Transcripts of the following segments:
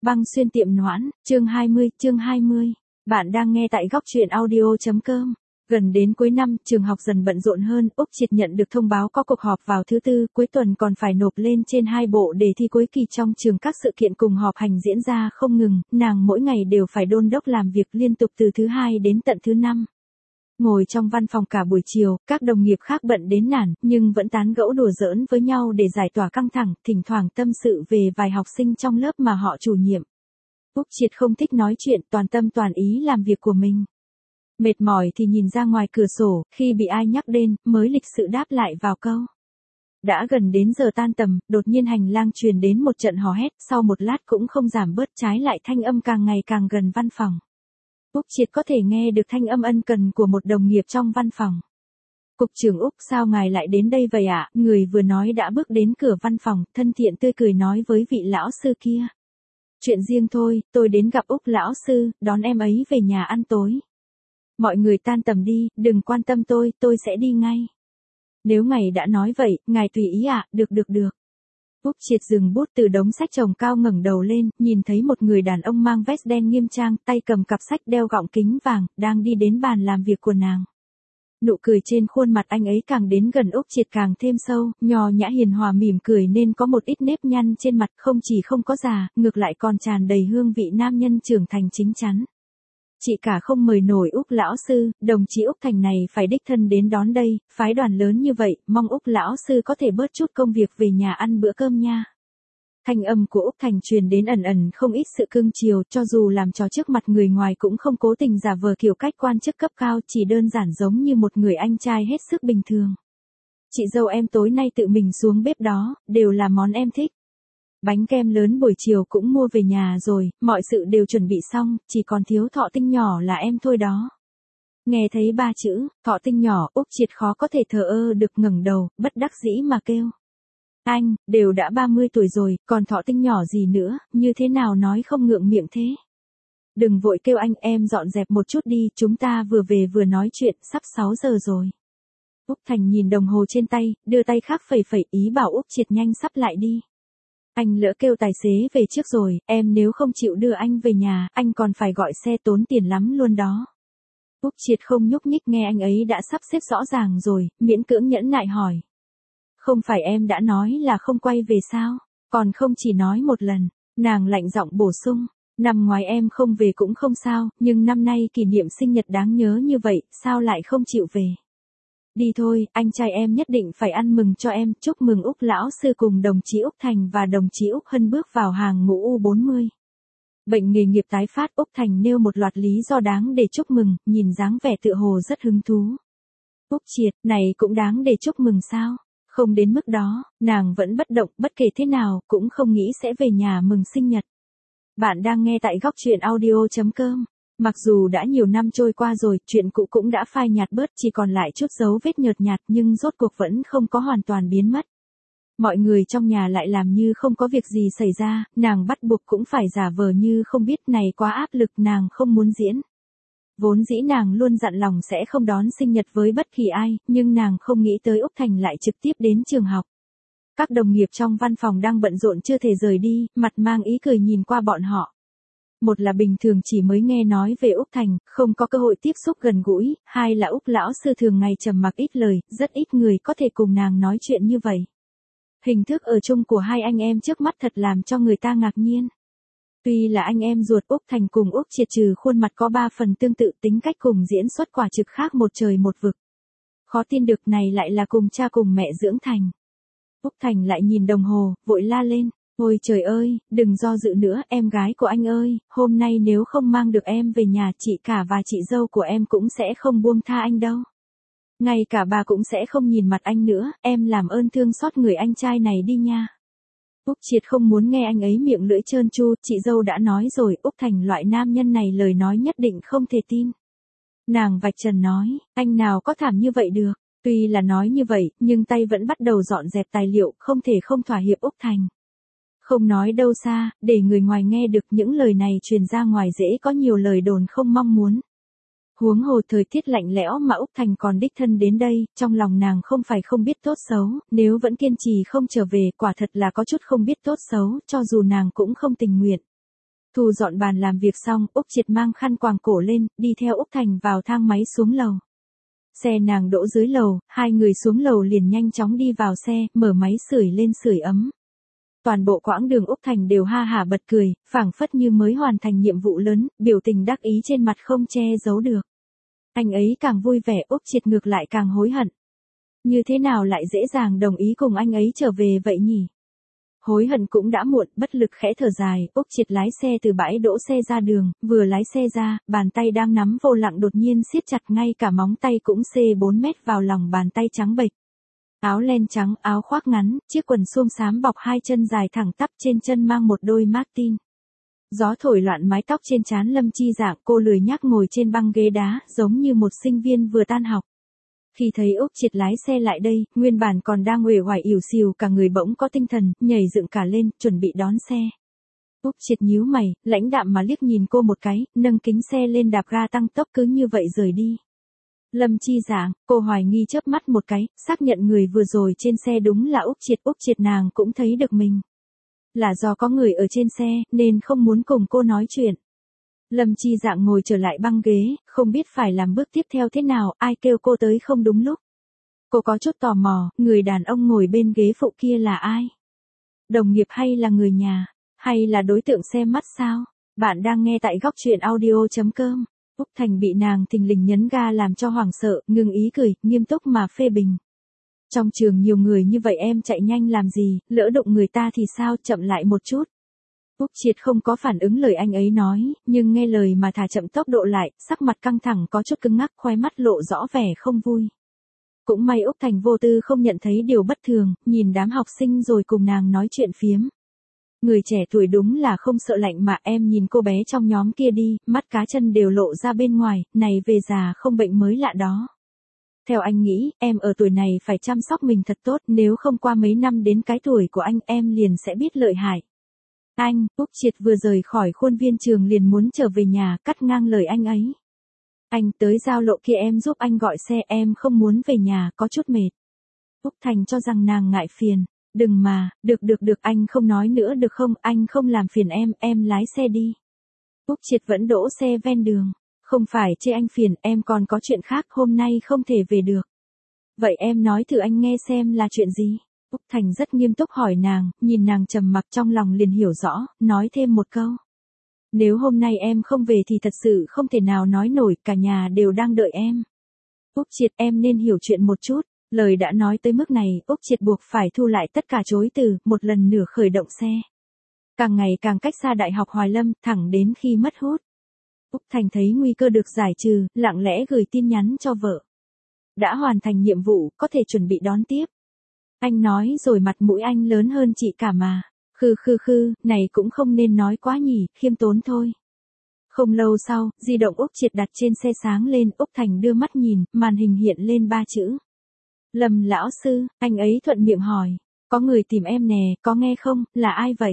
Băng xuyên tiệm Noãn, chương 20. Bạn đang nghe tại góc truyện audio.com. Gần đến cuối năm, trường học dần bận rộn hơn, Úc Triệt nhận được thông báo có cuộc họp vào thứ tư, cuối tuần còn phải nộp lên trên 2 bộ đề thi cuối kỳ trong trường, các sự kiện cùng họp hành diễn ra không ngừng, nàng mỗi ngày đều phải đôn đốc làm việc liên tục từ thứ hai đến tận thứ năm. Ngồi trong văn phòng cả buổi chiều, các đồng nghiệp khác bận đến nản, nhưng vẫn tán gẫu đùa giỡn với nhau để giải tỏa căng thẳng, thỉnh thoảng tâm sự về vài học sinh trong lớp mà họ chủ nhiệm. Úc Triệt không thích nói chuyện, toàn tâm toàn ý làm việc của mình. Mệt mỏi thì nhìn ra ngoài cửa sổ, khi bị ai nhắc đến, mới lịch sự đáp lại vào câu. Đã gần đến giờ tan tầm, đột nhiên hành lang truyền đến một trận hò hét, sau một lát cũng không giảm bớt, trái lại thanh âm càng ngày càng gần văn phòng. Úc Triệt có thể nghe được thanh âm ân cần của một đồng nghiệp trong văn phòng. Cục trưởng Úc, sao ngài lại đến đây vậy ạ? Người vừa nói đã bước đến cửa văn phòng, thân thiện tươi cười nói với vị lão sư kia. Chuyện riêng thôi, tôi đến gặp Úc lão sư, đón em ấy về nhà ăn tối. Mọi người tan tầm đi, đừng quan tâm tôi sẽ đi ngay. Nếu ngài đã nói vậy, ngài tùy ý ạ, được. Úc Triệt dừng bút từ đống sách chồng cao, ngẩng đầu lên, nhìn thấy một người đàn ông mang vest đen nghiêm trang, tay cầm cặp sách, đeo gọng kính vàng, đang đi đến bàn làm việc của nàng. Nụ cười trên khuôn mặt anh ấy càng đến gần Úc Triệt càng thêm sâu, nho nhã hiền hòa mỉm cười nên có một ít nếp nhăn trên mặt, không chỉ không có già, ngược lại còn tràn đầy hương vị nam nhân trưởng thành chín chắn. Chị cả không mời nổi Úc lão sư, đồng chí Úc Thành này phải đích thân đến đón đây, phái đoàn lớn như vậy, mong Úc lão sư có thể bớt chút công việc về nhà ăn bữa cơm nha. Thanh âm của Úc Thành truyền đến ẩn không ít sự cưng chiều, cho dù làm trò trước mặt người ngoài cũng không cố tình giả vờ kiểu cách quan chức cấp cao, chỉ đơn giản giống như một người anh trai hết sức bình thường. Chị dâu em tối nay tự mình xuống bếp đó, đều là món em thích. Bánh kem lớn buổi chiều cũng mua về nhà rồi, mọi sự đều chuẩn bị xong, chỉ còn thiếu thọ tinh nhỏ là em thôi đó. Nghe thấy 3 chữ, thọ tinh nhỏ, Úc Triệt khó có thể thờ ơ được, ngẩng đầu, bất đắc dĩ mà kêu. Anh, đều đã 30 tuổi rồi, còn thọ tinh nhỏ gì nữa, như thế nào nói không ngượng miệng thế. Đừng vội kêu anh, em dọn dẹp một chút đi, chúng ta vừa về vừa nói chuyện, sắp 6 giờ rồi. Úc Thành nhìn đồng hồ trên tay, đưa tay khác phẩy ý bảo Úc Triệt nhanh sắp lại đi. Anh lỡ kêu tài xế về trước rồi, em nếu không chịu đưa anh về nhà, anh còn phải gọi xe tốn tiền lắm luôn đó. Úc Triệt không nhúc nhích, nghe anh ấy đã sắp xếp rõ ràng rồi, miễn cưỡng nhẫn nại hỏi. Không phải em đã nói là không quay về sao, còn không chỉ nói một lần, nàng lạnh giọng bổ sung. Năm ngoái em không về cũng không sao, nhưng năm nay kỷ niệm sinh nhật đáng nhớ như vậy, sao lại không chịu về. Đi thôi, anh trai em nhất định phải ăn mừng cho em, chúc mừng Úc lão sư cùng đồng chí Úc Thành và đồng chí Úc Hân bước vào hàng ngũ U40. Bệnh nghề nghiệp tái phát, Úc Thành nêu một loạt lý do đáng để chúc mừng, nhìn dáng vẻ tựa hồ rất hứng thú. Úc Triệt, này cũng đáng để chúc mừng sao? Không đến mức đó, nàng vẫn bất động, bất kể thế nào, cũng không nghĩ sẽ về nhà mừng sinh nhật. Bạn đang nghe tại góc truyện audio.com. Mặc dù đã nhiều năm trôi qua rồi, chuyện cũ cũng đã phai nhạt bớt, chỉ còn lại chút dấu vết nhợt nhạt, nhưng rốt cuộc vẫn không có hoàn toàn biến mất. Mọi người trong nhà lại làm như không có việc gì xảy ra, nàng bắt buộc cũng phải giả vờ như không biết, này quá áp lực, nàng không muốn diễn. Vốn dĩ nàng luôn dặn lòng sẽ không đón sinh nhật với bất kỳ ai, nhưng nàng không nghĩ tới Úc Thành lại trực tiếp đến trường học. Các đồng nghiệp trong văn phòng đang bận rộn chưa thể rời đi, mặt mang ý cười nhìn qua bọn họ. Một là bình thường chỉ mới nghe nói về Úc Thành, không có cơ hội tiếp xúc gần gũi, hai là Úc lão sư thường ngày trầm mặc ít lời, rất ít người có thể cùng nàng nói chuyện như vậy. Hình thức ở chung của hai anh em trước mắt thật làm cho người ta ngạc nhiên. Tuy là anh em ruột, Úc Thành cùng Úc Triệt trừ khuôn mặt có 3 phần tương tự, tính cách cùng diễn xuất quả thực khác một trời một vực. Khó tin được, này lại là cùng cha cùng mẹ dưỡng thành. Úc Thành lại nhìn đồng hồ, vội la lên. Ôi trời ơi, đừng do dự nữa, em gái của anh ơi, hôm nay nếu không mang được em về nhà, chị cả và chị dâu của em cũng sẽ không buông tha anh đâu. Ngay cả bà cũng sẽ không nhìn mặt anh nữa, em làm ơn thương xót người anh trai này đi nha. Úc Triệt không muốn nghe anh ấy miệng lưỡi trơn tru, chị dâu đã nói rồi, Úc Thành loại nam nhân này lời nói nhất định không thể tin. Nàng vạch trần nói, anh nào có thảm như vậy được, tuy là nói như vậy, nhưng tay vẫn bắt đầu dọn dẹp tài liệu, không thể không thỏa hiệp Úc Thành. Không nói đâu xa, để người ngoài nghe được những lời này truyền ra ngoài dễ có nhiều lời đồn không mong muốn. Huống hồ thời tiết lạnh lẽo mà Úc Thành còn đích thân đến đây, trong lòng nàng không phải không biết tốt xấu, nếu vẫn kiên trì không trở về, quả thật là có chút không biết tốt xấu, cho dù nàng cũng không tình nguyện. Thu dọn bàn làm việc xong, Úc Triệt mang khăn quàng cổ lên, đi theo Úc Thành vào thang máy xuống lầu. Xe nàng đỗ dưới lầu, hai người xuống lầu liền nhanh chóng đi vào xe, mở máy sưởi lên sưởi ấm. Toàn bộ quãng đường Úc Thành đều ha hả bật cười, phảng phất như mới hoàn thành nhiệm vụ lớn, biểu tình đắc ý trên mặt không che giấu được. Anh ấy càng vui vẻ, Úc Triệt ngược lại càng hối hận. Như thế nào lại dễ dàng đồng ý cùng anh ấy trở về vậy nhỉ? Hối hận cũng đã muộn, bất lực khẽ thở dài, Úc Triệt lái xe từ bãi đỗ xe ra đường, vừa lái xe ra, bàn tay đang nắm vô lăng đột nhiên siết chặt, ngay cả móng tay cũng xê 4 mét vào lòng bàn tay trắng bệch. Áo len trắng, áo khoác ngắn, chiếc quần suông xám bọc hai chân dài thẳng tắp, trên chân mang một đôi Martin. Gió thổi loạn mái tóc trên trán Lâm Chi Dạng, cô lười nhác ngồi trên băng ghế đá, giống như một sinh viên vừa tan học. Khi thấy Úc Triệt lái xe lại đây, nguyên bản còn đang uể oải ỉu xìu, cả người bỗng có tinh thần, nhảy dựng cả lên, chuẩn bị đón xe. Úc Triệt nhíu mày, lãnh đạm mà liếc nhìn cô một cái, nâng kính xe lên đạp ga tăng tốc cứ như vậy rời đi. Lâm Chi Dạng, cô hoài nghi chớp mắt một cái, xác nhận người vừa rồi trên xe đúng là Úc Triệt nàng cũng thấy được mình. Là do có người ở trên xe, nên không muốn cùng cô nói chuyện. Lâm Chi Dạng ngồi trở lại băng ghế, không biết phải làm bước tiếp theo thế nào, ai kêu cô tới không đúng lúc. Cô có chút tò mò, người đàn ông ngồi bên ghế phụ kia là ai? Đồng nghiệp hay là người nhà? Hay là đối tượng xem mắt sao? Bạn đang nghe tại góc truyện audio.com. Úc Thành bị nàng thình lình nhấn ga làm cho hoảng sợ, ngừng ý cười, nghiêm túc mà phê bình. Trong trường nhiều người như vậy em chạy nhanh làm gì, lỡ đụng người ta thì sao, chậm lại một chút. Úc Triệt không có phản ứng lời anh ấy nói, nhưng nghe lời mà thả chậm tốc độ lại, sắc mặt căng thẳng có chút cứng ngắc, khóe mắt lộ rõ vẻ không vui. Cũng may Úc Thành vô tư không nhận thấy điều bất thường, nhìn đám học sinh rồi cùng nàng nói chuyện phiếm. Người trẻ tuổi đúng là không sợ lạnh mà, em nhìn cô bé trong nhóm kia đi, mắt cá chân đều lộ ra bên ngoài, này về già không bệnh mới lạ đó. Theo anh nghĩ, em ở tuổi này phải chăm sóc mình thật tốt, nếu không qua mấy năm đến cái tuổi của anh em liền sẽ biết lợi hại. Anh, Úc Triệt vừa rời khỏi khuôn viên trường liền muốn trở về nhà, cắt ngang lời anh ấy. Anh tới giao lộ kia em giúp anh gọi xe, em không muốn về nhà, có chút mệt. Úc Thành cho rằng nàng ngại phiền. Đừng mà, được anh không nói nữa được không, anh không làm phiền em lái xe đi. Úc Triệt vẫn đỗ xe ven đường. Không phải chê anh phiền, em còn có chuyện khác, hôm nay không thể về được. Vậy em nói thử anh nghe xem là chuyện gì? Úc Thành rất nghiêm túc hỏi nàng, nhìn nàng trầm mặc trong lòng liền hiểu rõ, nói thêm một câu. Nếu hôm nay em không về thì thật sự không thể nào nói nổi, cả nhà đều đang đợi em. Úc Triệt, em nên hiểu chuyện một chút. Lời đã nói tới mức này, Úc Triệt buộc phải thu lại tất cả chối từ, một lần nữa khởi động xe. Càng ngày càng cách xa Đại học Hoài Lâm, thẳng đến khi mất hút. Úc Thành thấy nguy cơ được giải trừ, lặng lẽ gửi tin nhắn cho vợ. Đã hoàn thành nhiệm vụ, có thể chuẩn bị đón tiếp. Anh nói rồi mặt mũi anh lớn hơn chị cả mà. Khư, này cũng không nên nói quá nhỉ, khiêm tốn thôi. Không lâu sau, di động Úc Triệt đặt trên xe sáng lên, Úc Thành đưa mắt nhìn, màn hình hiện lên 3 chữ. Lâm lão sư, anh ấy thuận miệng hỏi. Có người tìm em nè, có nghe không, là ai vậy?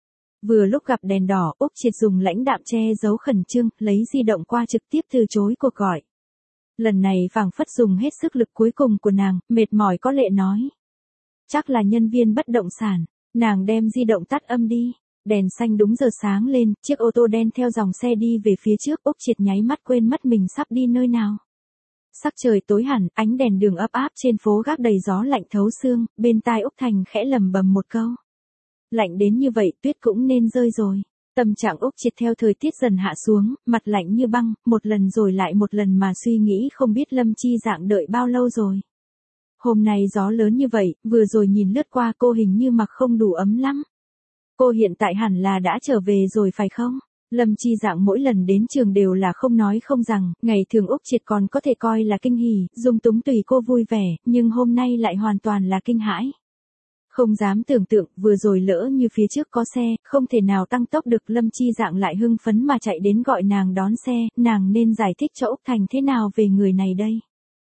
Vừa lúc gặp đèn đỏ, Úc Triệt dùng lãnh đạm che giấu khẩn trương, lấy di động qua trực tiếp từ chối cuộc gọi. Lần này phảng phất dùng hết sức lực cuối cùng của nàng, mệt mỏi có lệ nói. Chắc là nhân viên bất động sản, nàng đem di động tắt âm đi. Đèn xanh đúng giờ sáng lên, chiếc ô tô đen theo dòng xe đi về phía trước, Úc Triệt nháy mắt quên mất mình sắp đi nơi nào. Sắc trời tối hẳn, ánh đèn đường ấp áp trên phố gác đầy gió lạnh thấu xương, bên tai Úc Thành khẽ lầm bầm một câu. Lạnh đến như vậy, tuyết cũng nên rơi rồi. Tâm trạng Úc Triệt theo thời tiết dần hạ xuống, mặt lạnh như băng, một lần rồi lại một lần mà suy nghĩ không biết Lâm Chi Dạng đợi bao lâu rồi. Hôm nay gió lớn như vậy, vừa rồi nhìn lướt qua cô hình như mặc không đủ ấm lắm. Cô hiện tại hẳn là đã trở về rồi phải không? Lâm Chi Dạng mỗi lần đến trường đều là không nói không rằng, ngày thường Úc Triệt còn có thể coi là kinh hỉ, dung túng tùy cô vui vẻ, nhưng hôm nay lại hoàn toàn là kinh hãi. Không dám tưởng tượng, vừa rồi lỡ như phía trước có xe, không thể nào tăng tốc được, Lâm Chi Dạng lại hưng phấn mà chạy đến gọi nàng đón xe, nàng nên giải thích cho Úc Thành thế nào về người này đây?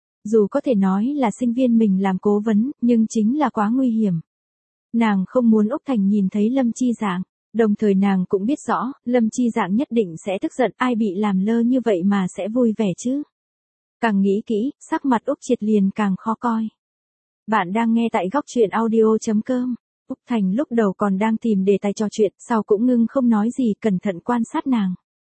Dù có thể nói là sinh viên mình làm cố vấn, nhưng chính là quá nguy hiểm. Nàng không muốn Úc Thành nhìn thấy Lâm Chi Dạng, đồng thời nàng cũng biết rõ, Lâm Chi Dạng nhất định sẽ tức giận, ai bị làm lơ như vậy mà sẽ vui vẻ chứ. Càng nghĩ kỹ, sắc mặt Úc Triệt liền càng khó coi. Bạn đang nghe tại góc truyện audio.com. Úc Thành lúc đầu còn đang tìm đề tài trò chuyện, sau cũng ngưng không nói gì, cẩn thận quan sát nàng.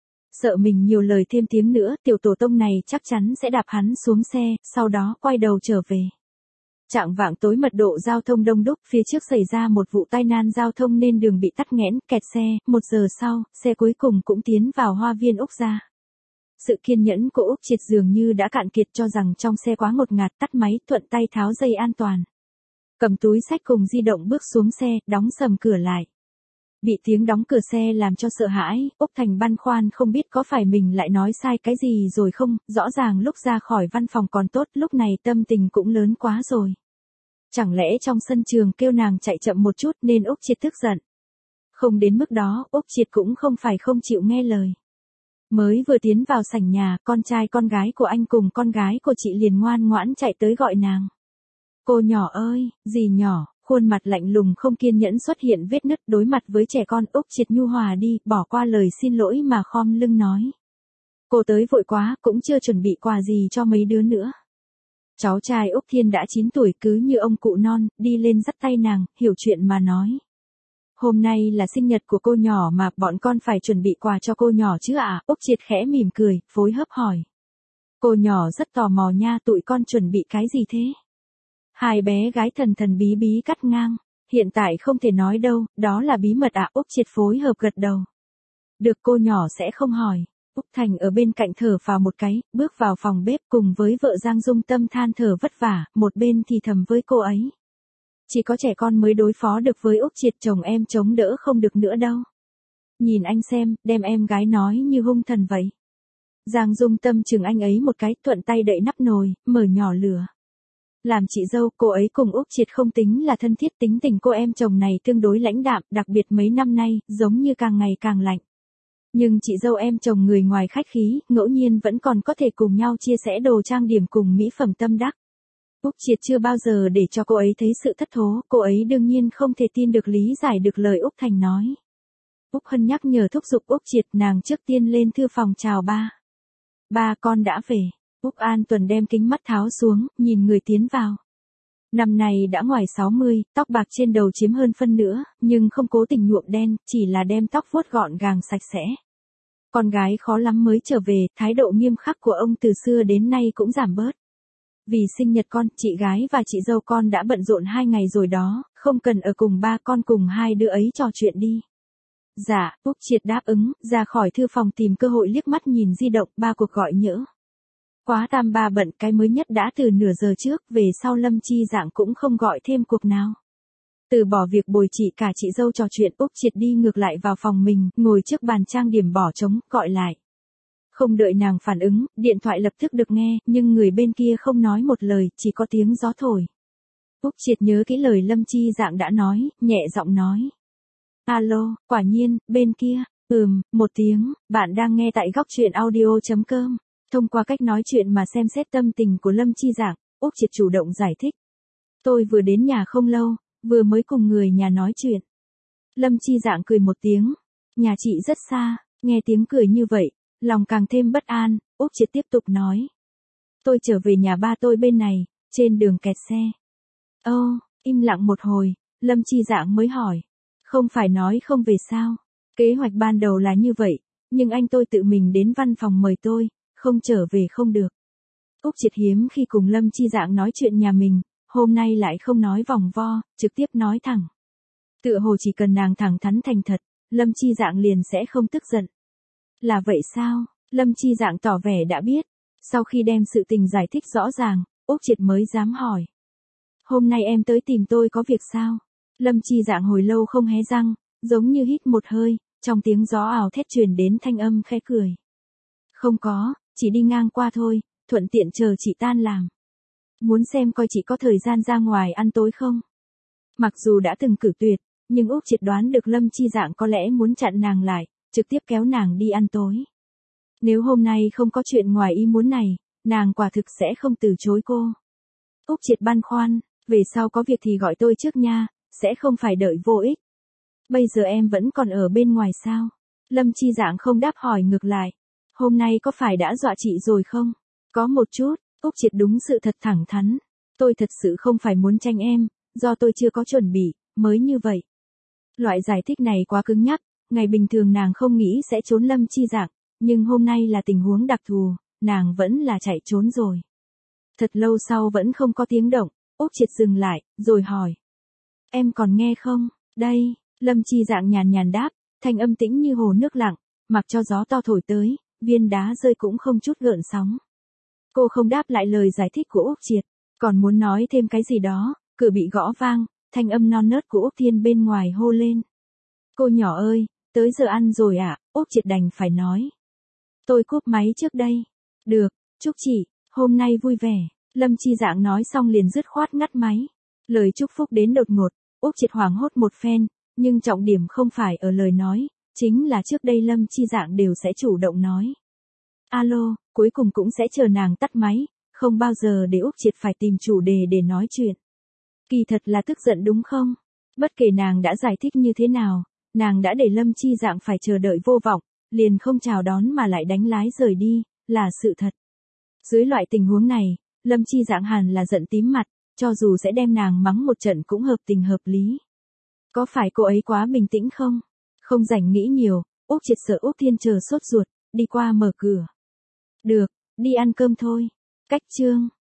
Sợ mình nhiều lời thêm tiếng nữa, tiểu tổ tông này chắc chắn sẽ đạp hắn xuống xe, sau đó quay đầu trở về. Chạng vạng tối mật độ giao thông đông đúc, phía trước xảy ra một vụ tai nạn giao thông nên đường bị tắc nghẽn, kẹt xe, 1 giờ sau, xe cuối cùng cũng tiến vào hoa viên Úc gia. Sự kiên nhẫn của Úc Triệt dường như đã cạn kiệt, cho rằng trong xe quá ngột ngạt, tắt máy, thuận tay tháo dây an toàn. Cầm túi xách cùng di động bước xuống xe, đóng sầm cửa lại. Bị tiếng đóng cửa xe làm cho sợ hãi, Úc Thành băn khoăn không biết có phải mình lại nói sai cái gì rồi không, rõ ràng lúc ra khỏi văn phòng còn tốt, lúc này tâm tình cũng lớn quá rồi. Chẳng lẽ trong sân trường kêu nàng chạy chậm một chút nên Úc Triệt tức giận. Không đến mức đó, Úc Triệt cũng không phải không chịu nghe lời. Mới vừa tiến vào sảnh nhà, con trai con gái của anh cùng con gái của chị liền ngoan ngoãn chạy tới gọi nàng. Cô nhỏ ơi, gì nhỏ, khuôn mặt lạnh lùng không kiên nhẫn xuất hiện vết nứt, đối mặt với trẻ con, Úc Triệt nhu hòa đi, bỏ qua lời xin lỗi mà khom lưng nói. Cô tới vội quá, cũng chưa chuẩn bị quà gì cho mấy đứa nữa. Cháu trai Úc Thiên đã 9 tuổi, cứ như ông cụ non, đi lên dắt tay nàng, hiểu chuyện mà nói. Hôm nay là sinh nhật của cô nhỏ mà, bọn con phải chuẩn bị quà cho cô nhỏ chứ ạ? Úc Triệt khẽ mỉm cười, phối hợp hỏi. Cô nhỏ rất tò mò nha, tụi con chuẩn bị cái gì thế? Hai bé gái thần thần bí bí cắt ngang. Hiện tại không thể nói đâu, đó là bí mật ạ. Úc Triệt phối hợp gật đầu. Được, cô nhỏ sẽ không hỏi. Úc Thành ở bên cạnh thở phào một cái, bước vào phòng bếp cùng với vợ Giang Dung Tâm than thở vất vả, một bên thì thầm với cô ấy. Chỉ có trẻ con mới đối phó được với Úc Triệt, chồng em chống đỡ không được nữa đâu. Nhìn anh xem, đem em gái nói như hung thần vậy. Giang Dung Tâm chừng anh ấy một cái, thuận tay đậy nắp nồi, mở nhỏ lửa. Làm chị dâu, cô ấy cùng Úc Triệt không tính là thân thiết, tính tình cô em chồng này tương đối lãnh đạm, đặc biệt mấy năm nay, giống như càng ngày càng lạnh. Nhưng chị dâu em chồng người ngoài khách khí, ngẫu nhiên vẫn còn có thể cùng nhau chia sẻ đồ trang điểm cùng mỹ phẩm tâm đắc. Úc Triệt chưa bao giờ để cho cô ấy thấy sự thất thố, cô ấy đương nhiên không thể tin được, lý giải được lời Úc Thành nói. Úc Hân nhắc nhở thúc giục Úc Triệt, nàng trước tiên lên thư phòng chào ba. Ba, con đã về. Úc An Tuần đem kính mắt tháo xuống, nhìn người tiến vào. Năm nay đã ngoài 60, tóc bạc trên đầu chiếm hơn phân nửa, nhưng không cố tình nhuộm đen, chỉ là đem tóc vuốt gọn gàng sạch sẽ. Con gái khó lắm mới trở về, thái độ nghiêm khắc của ông từ xưa đến nay cũng giảm bớt. Vì sinh nhật con, chị gái và chị dâu con đã bận rộn 2 ngày rồi đó, không cần ở cùng ba, con cùng hai đứa ấy trò chuyện đi. Dạ, Úc Triệt đáp ứng, ra khỏi thư phòng tìm cơ hội liếc mắt nhìn di động, 3 cuộc gọi nhỡ. Quá tam ba bận, cái mới nhất đã từ nửa giờ trước, về sau Lâm Chi Dạng cũng không gọi thêm cuộc nào. Từ bỏ việc bồi chị cả chị dâu trò chuyện, Úc Triệt đi ngược lại vào phòng mình, ngồi trước bàn trang điểm bỏ trống, gọi lại. Không đợi nàng phản ứng, điện thoại lập tức được nghe, nhưng người bên kia không nói một lời, chỉ có tiếng gió thổi. Úc Triệt nhớ kỹ lời Lâm Chi Dạng đã nói, nhẹ giọng nói. Alo, quả nhiên, bên kia, một tiếng, bạn đang nghe tại góc truyện audio.com. Thông qua cách nói chuyện mà xem xét tâm tình của Lâm Chi Dạng, Úc Triệt chủ động giải thích. Tôi vừa đến nhà không lâu, vừa mới cùng người nhà nói chuyện. Lâm Chi Dạng cười một tiếng. Nhà chị rất xa, nghe tiếng cười như vậy, lòng càng thêm bất an, Úc Triệt tiếp tục nói. Tôi trở về nhà ba tôi bên này, trên đường kẹt xe. Im lặng một hồi, Lâm Chi Dạng mới hỏi. Không phải nói không về sao? Kế hoạch ban đầu là như vậy, nhưng anh tôi tự mình đến văn phòng mời tôi, không trở về không được. Úc Triệt hiếm khi cùng Lâm Chi Dạng nói chuyện nhà mình, hôm nay lại không nói vòng vo, trực tiếp nói thẳng. Tựa hồ chỉ cần nàng thẳng thắn thành thật, Lâm Chi Dạng liền sẽ không tức giận. Là vậy sao? Lâm Chi Dạng tỏ vẻ đã biết. Sau khi đem sự tình giải thích rõ ràng, Úc Triệt mới dám hỏi. Hôm nay em tới tìm tôi có việc sao? Lâm Chi Dạng hồi lâu không hé răng, giống như hít một hơi, trong tiếng gió ảo thét truyền đến thanh âm khẽ cười. Không có, chỉ đi ngang qua thôi, thuận tiện chờ chị tan làm. Muốn xem coi chị có thời gian ra ngoài ăn tối không? Mặc dù đã từng cử tuyệt, nhưng Úc Triệt đoán được Lâm Chi Dạng có lẽ muốn chặn nàng lại, trực tiếp kéo nàng đi ăn tối. Nếu hôm nay không có chuyện ngoài ý muốn này, nàng quả thực sẽ không từ chối cô. Úc Triệt băn khoăn, về sau có việc thì gọi tôi trước nha, sẽ không phải đợi vô ích. Bây giờ em vẫn còn ở bên ngoài sao? Lâm Chi Dạng không đáp hỏi ngược lại. Hôm nay có phải đã dọa chị rồi không? Có một chút, Úc Triệt đúng sự thật thẳng thắn. Tôi thật sự không phải muốn tranh em, do tôi chưa có chuẩn bị, mới như vậy. Loại giải thích này quá cứng nhắc, ngày bình thường nàng không nghĩ sẽ trốn Lâm Chi Dạng, nhưng hôm nay là tình huống đặc thù, nàng vẫn là chạy trốn rồi. Thật lâu sau vẫn không có tiếng động, Úc Triệt dừng lại, rồi hỏi. Em còn nghe không? Đây, Lâm Chi Dạng nhàn nhàn đáp, thanh âm tĩnh như hồ nước lặng, mặc cho gió to thổi tới, viên đá rơi cũng không chút gợn sóng. Cô không đáp lại lời giải thích của Úc Triệt, còn muốn nói thêm cái gì đó, cửa bị gõ vang, thanh âm non nớt của Úc Thiên bên ngoài hô lên. Cô nhỏ ơi, tới giờ ăn rồi ạ, Úc Triệt đành phải nói. Tôi cúp máy trước đây. Được, chúc chị, hôm nay vui vẻ. Lâm Chi Dạng nói xong liền dứt khoát ngắt máy. Lời chúc phúc đến đột ngột, Úc Triệt hoảng hốt một phen, nhưng trọng điểm không phải ở lời nói, chính là trước đây Lâm Chi Dạng đều sẽ chủ động nói. Alo, cuối cùng cũng sẽ chờ nàng tắt máy, không bao giờ để Úc Triệt phải tìm chủ đề để nói chuyện. Kỳ thật là tức giận đúng không? Bất kể nàng đã giải thích như thế nào, nàng đã để Lâm Chi Dạng phải chờ đợi vô vọng, liền không chào đón mà lại đánh lái rời đi, là sự thật. Dưới loại tình huống này, Lâm Chi Dạng hẳn là giận tím mặt, cho dù sẽ đem nàng mắng một trận cũng hợp tình hợp lý. Có phải cô ấy quá bình tĩnh không? Không rảnh nghĩ nhiều, Úc Triệt sợ Úc Thiên chờ sốt ruột, đi qua mở cửa. Được, đi ăn cơm thôi. Cách chương